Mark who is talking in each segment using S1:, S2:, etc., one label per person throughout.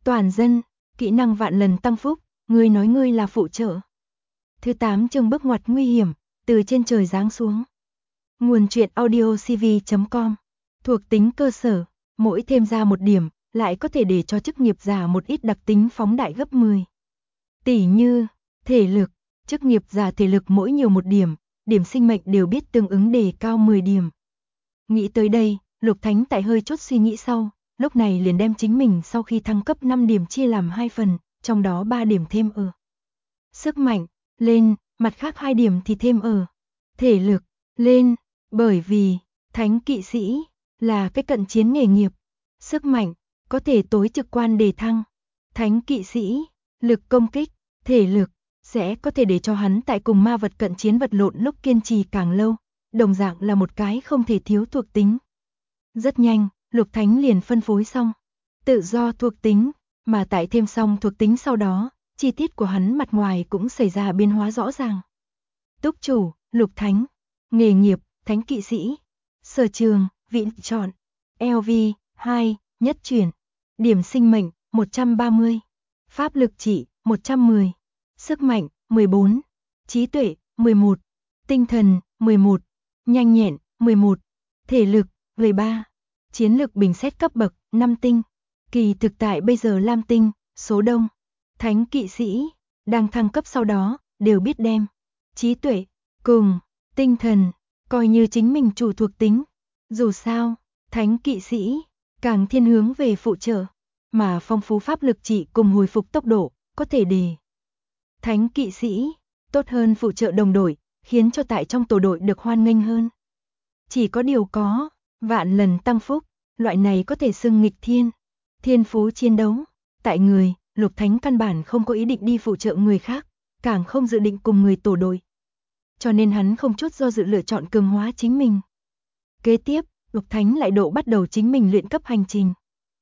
S1: Toàn dân, kỹ năng vạn lần tăng phúc, ngươi nói ngươi là phụ trợ. Thứ 8 chương bước ngoặt nguy hiểm, từ trên trời giáng xuống. Nguồn truyện audio cv.com. Thuộc tính cơ sở, mỗi thêm ra một điểm, lại có thể để cho chức nghiệp giả một ít đặc tính phóng đại gấp 10. Tỉ như, thể lực, chức nghiệp giả thể lực mỗi nhiều một điểm, điểm sinh mệnh đều biết tương ứng đề cao 10 điểm. Nghĩ tới đây, Lục Thánh tại hơi chốt suy nghĩ sau, lúc này liền đem chính mình sau khi thăng cấp 5 điểm chia làm 2 phần, trong đó 3 điểm thêm ở sức mạnh, lên, mặt khác 2 điểm thì thêm ở thể lực, lên, bởi vì Thánh kỵ sĩ là cái cận chiến nghề nghiệp, sức mạnh có thể tối trực quan đề thăng. Thánh kỵ sĩ, lực công kích, thể lực sẽ có thể để cho hắn tại cùng ma vật cận chiến vật lộn lúc kiên trì càng lâu, đồng dạng là một cái không thể thiếu thuộc tính. Rất nhanh, Lục Thánh liền phân phối xong tự do thuộc tính, mà tại thêm xong thuộc tính sau đó, chi tiết của hắn mặt ngoài cũng xảy ra biến hóa rõ ràng. Túc chủ, Lục Thánh, nghề nghiệp, Thánh kỵ sĩ, sở trường, viện chọn, LV, 2, nhất chuyển, điểm sinh mệnh, 130, pháp lực trị, 110, sức mạnh, 14, trí tuệ, 11, tinh thần, 11, nhanh nhẹn, 11, thể lực, 13, chiến lực bình xét cấp bậc, 5 tinh, kỳ thực tại bây giờ lam tinh, số đông, Thánh kỵ sĩ, đang thăng cấp sau đó, đều biết đem trí tuệ, cùng, tinh thần, coi như chính mình chủ thuộc tính. Dù sao, Thánh kỵ sĩ, càng thiên hướng về phụ trợ, mà phong phú pháp lực trị cùng hồi phục tốc độ, có thể để Thánh kỵ sĩ, tốt hơn phụ trợ đồng đội, khiến cho tại trong tổ đội được hoan nghênh hơn. Chỉ có điều có, vạn lần tăng phúc, loại này có thể xưng nghịch thiên, thiên phú chiến đấu, tại người, Lục Thánh căn bản không có ý định đi phụ trợ người khác, càng không dự định cùng người tổ đội. Cho nên hắn không chút do dự lựa chọn cường hóa chính mình. Kế tiếp, Lục Thánh lại độ bắt đầu chính mình luyện cấp hành trình.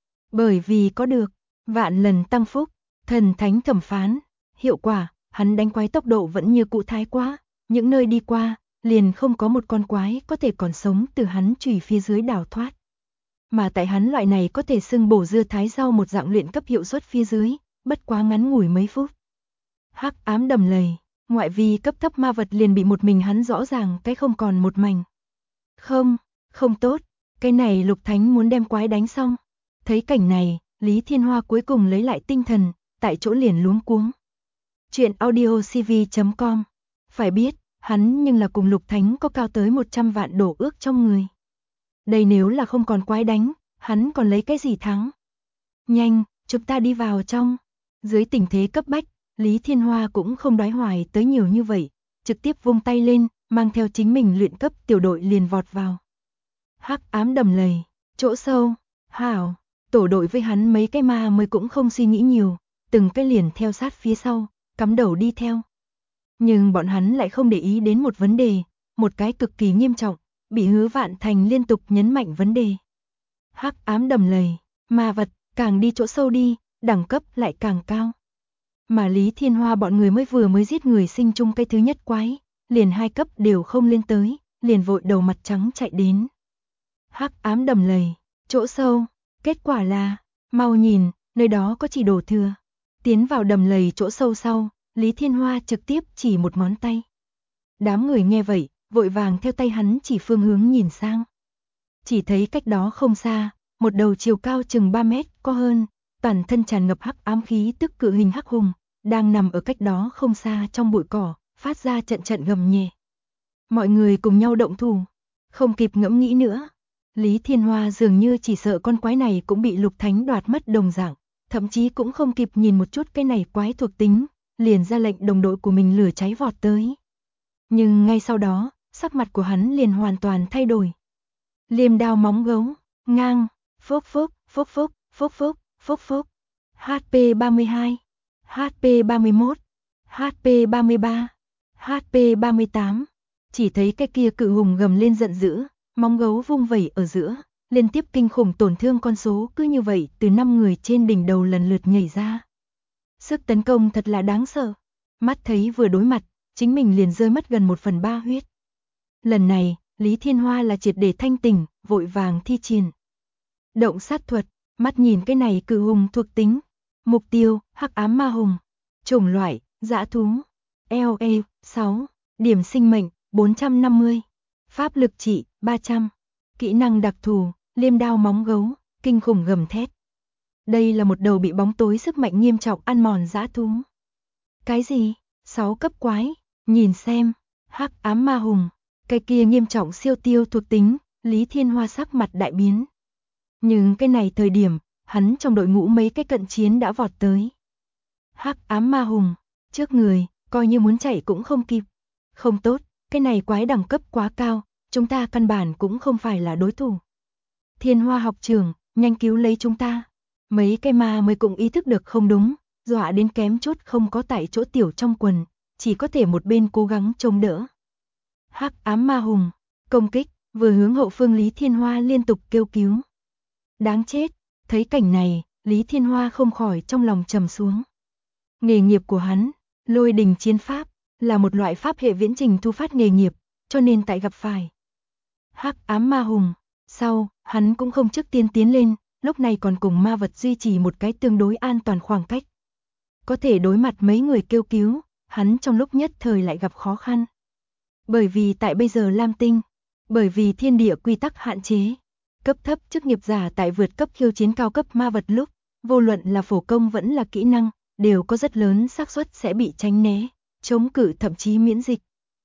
S1: Bởi vì có được vạn lần tăng phúc, thần thánh thẩm phán, hiệu quả, hắn đánh quái tốc độ vẫn như cũ thái quá, những nơi đi qua, liền không có một con quái có thể còn sống từ hắn chùy phía dưới đào thoát. Mà tại hắn loại này có thể xưng bổ dưa thái rau một dạng luyện cấp hiệu suất phía dưới, bất quá ngắn ngủi mấy phút. Hắc ám đầm lầy, ngoại vi cấp thấp ma vật liền bị một mình hắn rõ ràng cái không còn một mảnh. Không tốt, cái này Lục Thánh muốn đem quái đánh xong. Thấy cảnh này, Lý Thiên Hoa cuối cùng lấy lại tinh thần, tại chỗ liền luống cuống. Chuyện audio cv.com. Phải biết, hắn nhưng là cùng Lục Thánh có cao tới 100 vạn đổ ước trong người. Đây nếu là không còn quái đánh, hắn còn lấy cái gì thắng? Nhanh, chúng ta đi vào trong. Dưới tình thế cấp bách, Lý Thiên Hoa cũng không đoái hoài tới nhiều như vậy, trực tiếp vung tay lên, mang theo chính mình luyện cấp tiểu đội liền vọt vào. Hắc ám đầm lầy, chỗ sâu, hảo, tổ đội với hắn mấy cái ma mới cũng không suy nghĩ nhiều, từng cái liền theo sát phía sau, cắm đầu đi theo. Nhưng bọn hắn lại không để ý đến một vấn đề, một cái cực kỳ nghiêm trọng, bị Hứa Vạn Thành liên tục nhấn mạnh vấn đề. Hắc ám đầm lầy, ma vật, càng đi chỗ sâu đi, đẳng cấp lại càng cao. Mà Lý Thiên Hoa bọn người mới giết người sinh chung cái thứ nhất quái, liền 2 cấp đều không lên tới, liền vội đầu mặt trắng chạy đến. Hắc ám đầm lầy, chỗ sâu, kết quả là, mau nhìn, nơi đó có chỉ đổ thừa. Tiến vào đầm lầy chỗ sâu sau, Lý Thiên Hoa trực tiếp chỉ một ngón tay. Đám người nghe vậy, vội vàng theo tay hắn chỉ phương hướng nhìn sang. Chỉ thấy cách đó không xa, một đầu chiều cao chừng 3 mét có hơn, toàn thân tràn ngập hắc ám khí tức cự hình hắc hùng, đang nằm ở cách đó không xa trong bụi cỏ, phát ra trận trận gầm nhẹ. Mọi người cùng nhau động thủ, không kịp ngẫm nghĩ nữa. Lý Thiên Hoa dường như chỉ sợ con quái này cũng bị Lục Thánh đoạt mất đồng dạng, thậm chí cũng không kịp nhìn một chút cái này quái thuộc tính, liền ra lệnh đồng đội của mình lửa cháy vọt tới. Nhưng ngay sau đó, sắc mặt của hắn liền hoàn toàn thay đổi. Liềm đao móng gấu, ngang, phốc phốc, phốc phốc, phốc phốc, phốc phốc. HP 32, HP 31, HP 33, HP 38. Chỉ thấy cái kia cự hùng gầm lên giận dữ, móng gấu vung vẩy ở giữa, liên tiếp kinh khủng tổn thương con số cứ như vậy từ 5 người trên đỉnh đầu lần lượt nhảy ra. Sức tấn công thật là đáng sợ. Mắt thấy vừa đối mặt, chính mình liền rơi mất gần 1/3 huyết. Lần này, Lý Thiên Hoa là triệt để thanh tỉnh, vội vàng thi triển động sát thuật, mắt nhìn cái này cự hùng thuộc tính. Mục tiêu, hắc ám ma hùng. Chủng loại, dã thú. LA, 6. Điểm sinh mệnh, 450. Pháp lực trị, 300. Kỹ năng đặc thù, liêm đao móng gấu, kinh khủng gầm thét. Đây là một đầu bị bóng tối sức mạnh nghiêm trọng ăn mòn dã thú. Cái gì? 6 cấp quái, nhìn xem, hắc ám ma hùng, cái kia nghiêm trọng siêu tiêu thuộc tính, Lý Thiên Hoa sắc mặt đại biến. Nhưng cái này thời điểm, hắn trong đội ngũ mấy cái cận chiến đã vọt tới. Hắc ám ma hùng, trước người, coi như muốn chạy cũng không kịp. Không tốt, cái này quái đẳng cấp quá cao, chúng ta căn bản cũng không phải là đối thủ. Thiên Hoa học trưởng, nhanh cứu lấy chúng ta. Mấy cái ma mới cũng ý thức được không đúng, dọa đến kém chút không có tại chỗ tiểu trong quần, chỉ có thể một bên cố gắng chống đỡ. Hắc ám ma hùng, công kích, vừa hướng hậu phương Lý Thiên Hoa liên tục kêu cứu. Đáng chết, thấy cảnh này, Lý Thiên Hoa không khỏi trong lòng trầm xuống. Nghề nghiệp của hắn, lôi đình chiến pháp, là một loại pháp hệ viễn trình thu phát nghề nghiệp, cho nên tại gặp phải hắc ám ma hùng, sau, hắn cũng không trước tiên tiến lên, lúc này còn cùng ma vật duy trì một cái tương đối an toàn khoảng cách. Có thể đối mặt mấy người kêu cứu, hắn trong lúc nhất thời lại gặp khó khăn. Bởi vì tại bây giờ Lam Tinh, bởi vì thiên địa quy tắc hạn chế, cấp thấp chức nghiệp giả tại vượt cấp khiêu chiến cao cấp ma vật lúc, vô luận là phổ công vẫn là kỹ năng, đều có rất lớn xác suất sẽ bị tránh né, chống cự thậm chí miễn dịch.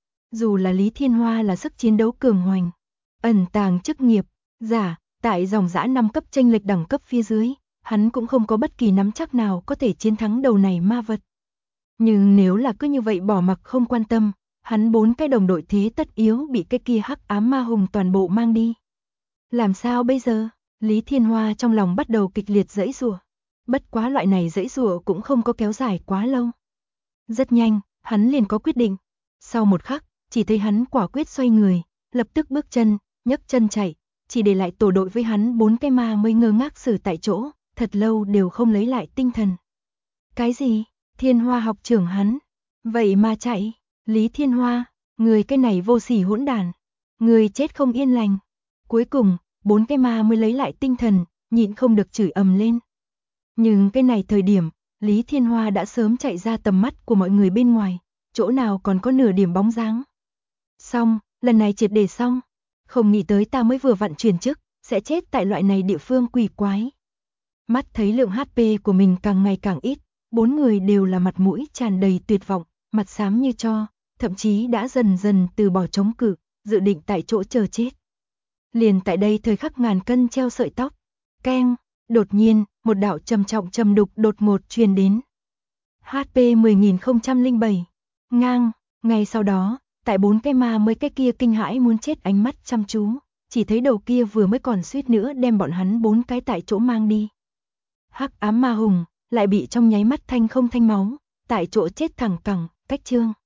S1: Dù là Lý Thiên Hoa là sức chiến đấu cường hoành, ẩn tàng chức nghiệp giả, tại dòng dã 5 cấp chênh lệch đẳng cấp phía dưới, hắn cũng không có bất kỳ nắm chắc nào có thể chiến thắng đầu này ma vật. Nhưng nếu là cứ như vậy bỏ mặc không quan tâm, hắn 4 cái đồng đội thế tất yếu bị cái kia hắc ám ma hùng toàn bộ mang đi. Làm sao bây giờ? Lý Thiên Hoa trong lòng bắt đầu kịch liệt giãy giụa. Bất quá loại này giãy giụa cũng không có kéo dài quá lâu. Rất nhanh, hắn liền có quyết định. Sau một khắc, chỉ thấy hắn quả quyết xoay người, lập tức bước chân, nhấc chân chạy, chỉ để lại tổ đội với hắn 4 cái ma mới ngơ ngác xử tại chỗ, thật lâu đều không lấy lại tinh thần. Cái gì? Thiên Hoa học trưởng hắn? Vậy mà chạy? Lý Thiên Hoa, người cái này vô sỉ hỗn đản, người chết không yên lành. Cuối cùng, 4 cái ma mới lấy lại tinh thần, nhịn không được chửi ầm lên. Nhưng cái này thời điểm, Lý Thiên Hoa đã sớm chạy ra tầm mắt của mọi người bên ngoài, chỗ nào còn có nửa điểm bóng dáng. Xong, lần này triệt để xong. Không nghĩ tới ta mới vừa vặn chuyển chức, sẽ chết tại loại này địa phương quỷ quái. Mắt thấy lượng HP của mình càng ngày càng ít, 4 người đều là mặt mũi tràn đầy tuyệt vọng, mặt xám như tro, thậm chí đã dần dần từ bỏ chống cự, dự định tại chỗ chờ chết. Liền tại đây thời khắc ngàn cân treo sợi tóc, keng, đột nhiên, một đạo trầm trọng trầm đục đột ngột truyền đến. HP 10.007, ngang, ngay sau đó, tại 4 cái ma mới cái kia kinh hãi muốn chết ánh mắt chăm chú, chỉ thấy đầu kia vừa mới còn suýt nữa đem bọn hắn 4 cái tại chỗ mang đi. Hắc ám ma hùng lại bị trong nháy mắt thanh không thanh máu, tại chỗ chết thẳng cẳng, cách chương.